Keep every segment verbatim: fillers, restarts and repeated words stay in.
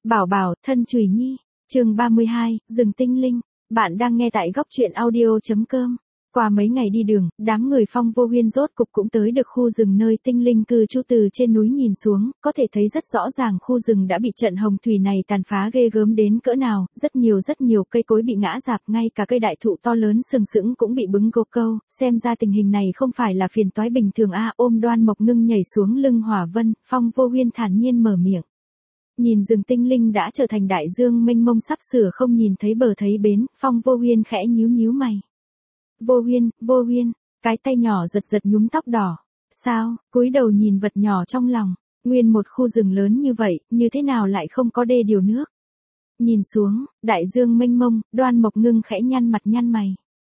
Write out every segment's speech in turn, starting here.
Bảo bảo, thân chùy nhi. Chương ba mươi hai, rừng tinh linh. Bạn đang nghe tại góc truyện audio chấm com. Qua mấy ngày đi đường, đám người Phong Vô Huyên rốt cục cũng tới được khu rừng nơi tinh linh cư trú. Từ trên núi nhìn xuống, có thể thấy rất rõ ràng khu rừng đã bị trận hồng thủy này tàn phá ghê gớm đến cỡ nào, rất nhiều rất nhiều cây cối bị ngã rạp, ngay cả cây đại thụ to lớn sừng sững cũng bị bứng gốc câu, xem ra tình hình này không phải là phiền toái bình thường a. Ôm Đoan Mộc Ngưng nhảy xuống lưng Hỏa Vân, Phong Vô Huyên thản nhiên mở miệng. Nhìn rừng tinh linh đã trở thành đại dương mênh mông sắp sửa không nhìn thấy bờ thấy bến, Phong Vô Huyên khẽ nhíu nhíu mày. Vô Huyên, Vô Huyên, cái tay nhỏ giật giật nhúm tóc đỏ. Sao, cúi đầu nhìn vật nhỏ trong lòng, nguyên một khu rừng lớn như vậy, như thế nào lại không có đê điều nước? Nhìn xuống, đại dương mênh mông, Đoan Mộc Ngưng khẽ nhăn mặt nhăn mày.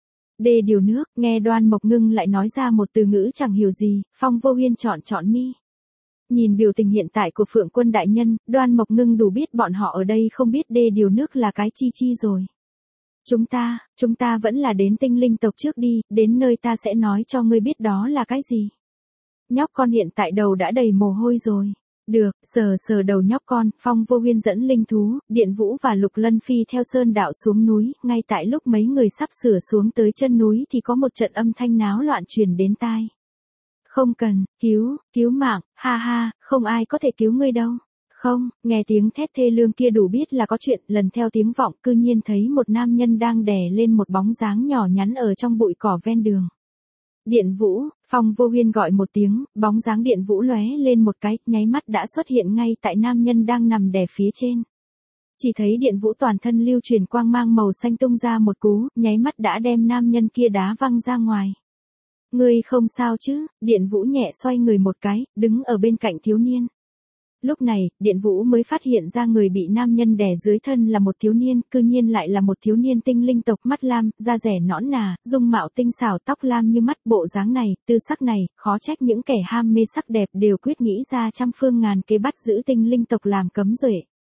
Đê điều nước, nghe Đoan Mộc Ngưng lại nói ra một từ ngữ chẳng hiểu gì, Phong Vô Huyên chọn chọn mi. Nhìn biểu tình hiện tại của Phượng Quân đại nhân, Đoan Mộc Ngưng đủ biết bọn họ ở đây không biết đê điều nước là cái chi chi rồi. Chúng ta, chúng ta vẫn là đến tinh linh tộc trước đi, đến nơi ta sẽ nói cho ngươi biết đó là cái gì. Nhóc con hiện tại đầu đã đầy mồ hôi rồi. Được, sờ sờ đầu nhóc con, Phong Vô Huyên dẫn linh thú, Điện Vũ và Lục Lân Phi theo sơn đạo xuống núi, ngay tại lúc mấy người sắp sửa xuống tới chân núi thì có một trận âm thanh náo loạn truyền đến tai. Không cần, cứu, cứu mạng, ha ha, không ai có thể cứu ngươi đâu. Không, nghe tiếng thét thê lương kia đủ biết là có chuyện, lần theo tiếng vọng cư nhiên thấy một nam nhân đang đè lên một bóng dáng nhỏ nhắn ở trong bụi cỏ ven đường. Điện Vũ, Phong Vô Huyên gọi một tiếng, bóng dáng Điện Vũ lóe lên một cái, nháy mắt đã xuất hiện ngay tại nam nhân đang nằm đè phía trên. Chỉ thấy Điện Vũ toàn thân lưu truyền quang mang màu xanh tung ra một cú, nháy mắt đã đem nam nhân kia đá văng ra ngoài. Ngươi không sao chứ? Điện Vũ nhẹ xoay người một cái, đứng ở bên cạnh thiếu niên. Lúc này, Điện Vũ mới phát hiện ra người bị nam nhân đè dưới thân là một thiếu niên, cư nhiên lại là một thiếu niên tinh linh tộc, mắt lam, da rẻ nõn nà, dung mạo tinh xảo, tóc lam như mắt, bộ dáng này, tư sắc này, khó trách những kẻ ham mê sắc đẹp đều quyết nghĩ ra trăm phương ngàn kế bắt giữ tinh linh tộc làm cấm duệ.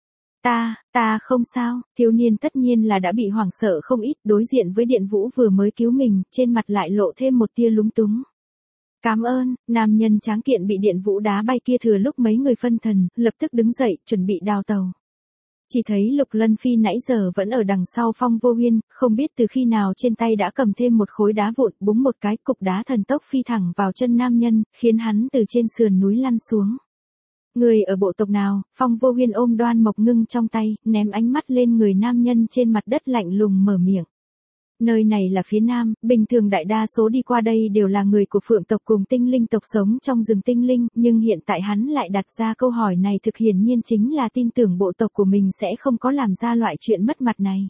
Ta, ta không sao, thiếu niên tất nhiên là đã bị hoảng sợ không ít, đối diện với Điện Vũ vừa mới cứu mình, trên mặt lại lộ thêm một tia lúng túng. Cảm ơn, nam nhân tráng kiện bị Điện Vũ đá bay kia thừa lúc mấy người phân thần, lập tức đứng dậy, chuẩn bị đào tàu. Chỉ thấy Lục Lân Phi nãy giờ vẫn ở đằng sau Phong Vô Huyên, không biết từ khi nào trên tay đã cầm thêm một khối đá vụn, búng một cái, cục đá thần tốc phi thẳng vào chân nam nhân, khiến hắn từ trên sườn núi lăn xuống. Người ở bộ tộc nào? Phong Vô Huyên ôm Đoan Mộc Ngưng trong tay, ném ánh mắt lên người nam nhân trên mặt đất lạnh lùng mở miệng. Nơi này là phía nam, bình thường đại đa số đi qua đây đều là người của Phượng tộc cùng tinh linh tộc sống trong rừng tinh linh, nhưng hiện tại hắn lại đặt ra câu hỏi này thực hiển nhiên chính là tin tưởng bộ tộc của mình sẽ không có làm ra loại chuyện mất mặt này.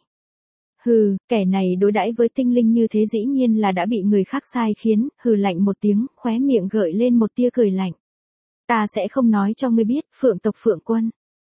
Hừ, kẻ này đối đãi với tinh linh như thế dĩ nhiên là đã bị người khác sai khiến, hừ lạnh một tiếng, khóe miệng gợi lên một tia cười lạnh. Ta sẽ không nói cho ngươi biết, Phượng tộc Phượng Quân.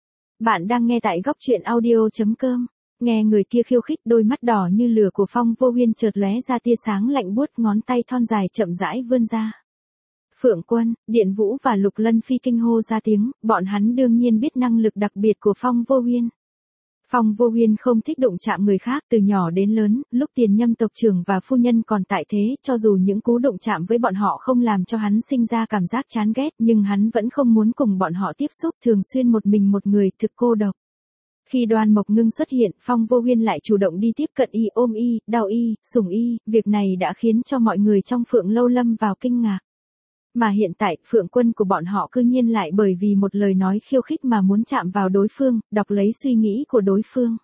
Bạn đang nghe tại góc truyện audio chấm com. Nghe người kia khiêu khích, đôi mắt đỏ như lửa của Phong Vô Huyên chợt lóe ra tia sáng lạnh buốt, ngón tay thon dài chậm rãi vươn ra. Phượng Quân, Điện Vũ và Lục Lân Phi kinh hô ra tiếng, bọn hắn đương nhiên biết năng lực đặc biệt của Phong Vô Huyên. Phong Vô Huyên không thích đụng chạm người khác, từ nhỏ đến lớn, lúc Tiền Nhâm tộc trưởng và phu nhân còn tại thế, cho dù những cú đụng chạm với bọn họ không làm cho hắn sinh ra cảm giác chán ghét, nhưng hắn vẫn không muốn cùng bọn họ tiếp xúc, thường xuyên một mình một người, thực cô độc. Khi Đoan Mộc Ngưng xuất hiện, Phong Vô Huyên lại chủ động đi tiếp cận y, ôm y, đau y, sủng y, việc này đã khiến cho mọi người trong Phượng Lâu lâm vào kinh ngạc. Mà hiện tại, Phượng Quân của bọn họ cư nhiên lại bởi vì một lời nói khiêu khích mà muốn chạm vào đối phương, đọc lấy suy nghĩ của đối phương.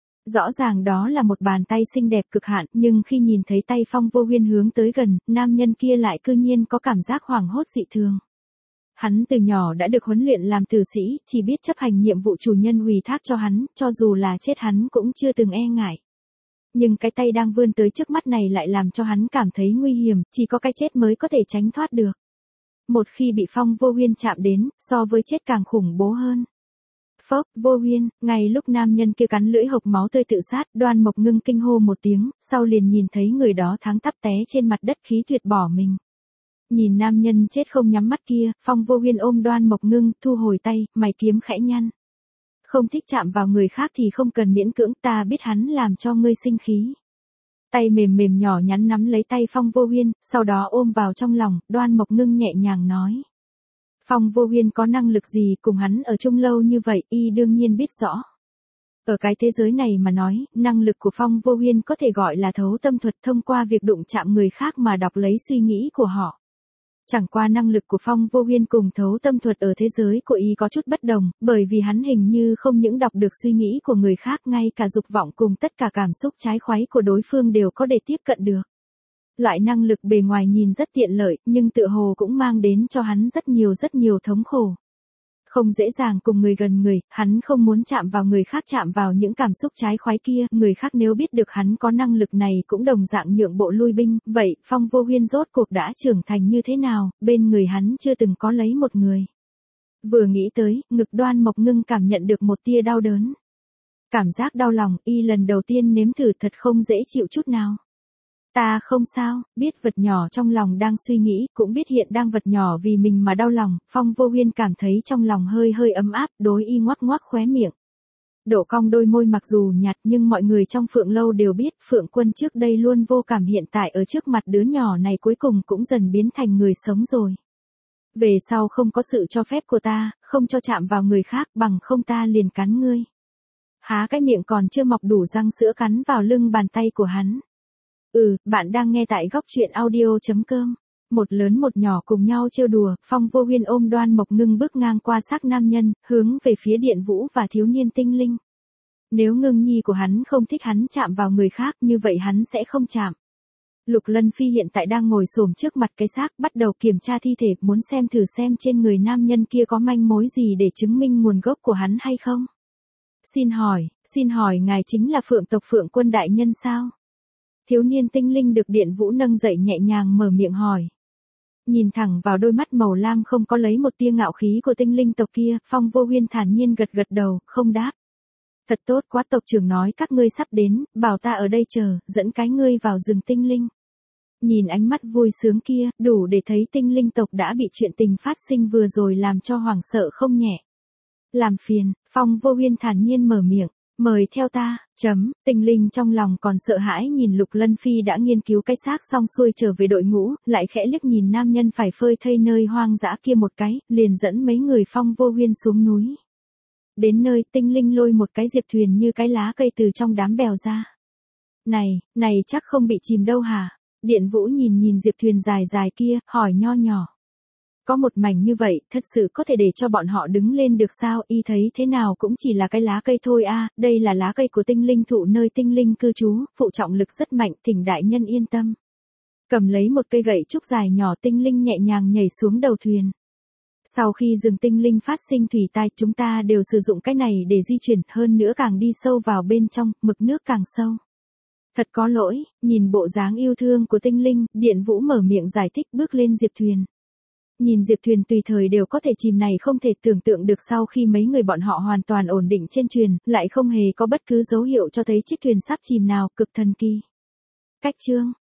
Rõ ràng đó là một bàn tay xinh đẹp cực hạn, nhưng khi nhìn thấy tay Phong Vô Huyên hướng tới gần, nam nhân kia lại cư nhiên có cảm giác hoảng hốt dị thường. Hắn từ nhỏ đã được huấn luyện làm tử sĩ, chỉ biết chấp hành nhiệm vụ chủ nhân ủy thác cho hắn, cho dù là chết hắn cũng chưa từng e ngại. Nhưng cái tay đang vươn tới trước mắt này lại làm cho hắn cảm thấy nguy hiểm, chỉ có cái chết mới có thể tránh thoát được. Một khi bị Phong Vô Huyên chạm đến, so với chết càng khủng bố hơn. Phốc, Vô Huyên, ngay lúc nam nhân kia cắn lưỡi hộc máu tươi tự sát, Đoan Mộc Ngưng kinh hô một tiếng, sau liền nhìn thấy người đó thẳng tắp té trên mặt đất khí tuyệt bỏ mình. Nhìn nam nhân chết không nhắm mắt kia, Phong Vô Huyên ôm Đoan Mộc Ngưng, thu hồi tay, mày kiếm khẽ nhăn. Không thích chạm vào người khác thì không cần miễn cưỡng, ta biết hắn làm cho ngươi sinh khí. Tay mềm mềm nhỏ nhắn nắm lấy tay Phong Vô Huyên, sau đó ôm vào trong lòng, Đoan Mộc Ngưng nhẹ nhàng nói. Phong Vô Huyên có năng lực gì, cùng hắn ở chung lâu như vậy, y đương nhiên biết rõ. Ở cái thế giới này mà nói, năng lực của Phong Vô Huyên có thể gọi là thấu tâm thuật, thông qua việc đụng chạm người khác mà đọc lấy suy nghĩ của họ. Chẳng qua năng lực của Phong Vô Huyên cùng thấu tâm thuật ở thế giới của y có chút bất đồng, bởi vì hắn hình như không những đọc được suy nghĩ của người khác, ngay cả dục vọng cùng tất cả cảm xúc trái khoái của đối phương đều có để tiếp cận được. Loại năng lực bề ngoài nhìn rất tiện lợi, nhưng tựa hồ cũng mang đến cho hắn rất nhiều rất nhiều thống khổ. Không dễ dàng cùng người gần người, hắn không muốn chạm vào người khác, chạm vào những cảm xúc trái khoái kia, người khác nếu biết được hắn có năng lực này cũng đồng dạng nhượng bộ lui binh, vậy Phong Vô Huyên rốt cuộc đã trưởng thành như thế nào, bên người hắn chưa từng có lấy một người. Vừa nghĩ tới, ngực Đoan Mộc Ngưng cảm nhận được một tia đau đớn. Cảm giác đau lòng, y lần đầu tiên nếm thử thật không dễ chịu chút nào. Ta không sao, biết vật nhỏ trong lòng đang suy nghĩ, cũng biết hiện đang vật nhỏ vì mình mà đau lòng, Phong Vô Huyên cảm thấy trong lòng hơi hơi ấm áp, đối y ngoác ngoác khóe miệng. Độ cong đôi môi mặc dù nhạt nhưng mọi người trong Phượng Lâu đều biết Phượng Quân trước đây luôn vô cảm, hiện tại ở trước mặt đứa nhỏ này cuối cùng cũng dần biến thành người sống rồi. Về sau không có sự cho phép của ta, không cho chạm vào người khác, bằng không ta liền cắn ngươi. Há cái miệng còn chưa mọc đủ răng sữa cắn vào lưng bàn tay của hắn. Ừ, bạn đang nghe tại góc truyện audio.com. Một lớn một nhỏ cùng nhau trêu đùa, Phong Vô Huyên ôm Đoan Mộc Ngưng bước ngang qua xác nam nhân, hướng về phía Điện Vũ và thiếu niên tinh linh. Nếu Ngưng nhi của hắn không thích hắn chạm vào người khác, như vậy hắn sẽ không chạm. Lục Lân Phi hiện tại đang ngồi xổm trước mặt cái xác, bắt đầu kiểm tra thi thể, muốn xem thử xem trên người nam nhân kia có manh mối gì để chứng minh nguồn gốc của hắn hay không. Xin hỏi, xin hỏi ngài chính là Phượng tộc Phượng Quân đại nhân sao? Thiếu niên tinh linh được Điện Vũ nâng dậy nhẹ nhàng mở miệng hỏi. Nhìn thẳng vào đôi mắt màu lam không có lấy một tia ngạo khí của tinh linh tộc kia, Phong Vô Huyên thản nhiên gật gật đầu, không đáp. Thật tốt quá, tộc trưởng nói các ngươi sắp đến, bảo ta ở đây chờ, dẫn cái ngươi vào rừng tinh linh. Nhìn ánh mắt vui sướng kia, đủ để thấy tinh linh tộc đã bị chuyện tình phát sinh vừa rồi làm cho hoảng sợ không nhẹ. Làm phiền, Phong Vô Huyên thản nhiên mở miệng. Mời theo ta, chấm, tinh linh trong lòng còn sợ hãi nhìn Lục Lân Phi đã nghiên cứu cái xác xong xuôi trở về đội ngũ, lại khẽ liếc nhìn nam nhân phải phơi thây nơi hoang dã kia một cái, liền dẫn mấy người Phong Vô Huyên xuống núi. Đến nơi tinh linh lôi một cái diệp thuyền như cái lá cây từ trong đám bèo ra. Này, này chắc không bị chìm đâu hả? Điện Vũ nhìn nhìn diệp thuyền dài dài kia, hỏi nho nhỏ. Có một mảnh như vậy, thật sự có thể để cho bọn họ đứng lên được sao? Y thấy thế nào cũng chỉ là cái lá cây thôi a, à, đây là lá cây của tinh linh thụ nơi tinh linh cư trú, phụ trọng lực rất mạnh, thỉnh đại nhân yên tâm. Cầm lấy một cây gậy trúc dài nhỏ, tinh linh nhẹ nhàng nhảy xuống đầu thuyền. Sau khi rừng tinh linh phát sinh thủy tai, chúng ta đều sử dụng cái này để di chuyển, hơn nữa càng đi sâu vào bên trong, mực nước càng sâu. Thật có lỗi, nhìn bộ dáng yêu thương của tinh linh, Điện Vũ mở miệng giải thích bước lên diệp thuyền. Nhìn diệp thuyền tùy thời đều có thể chìm này không thể tưởng tượng được sau khi mấy người bọn họ hoàn toàn ổn định trên thuyền, lại không hề có bất cứ dấu hiệu cho thấy chiếc thuyền sắp chìm nào, cực thần kỳ. Cách chương,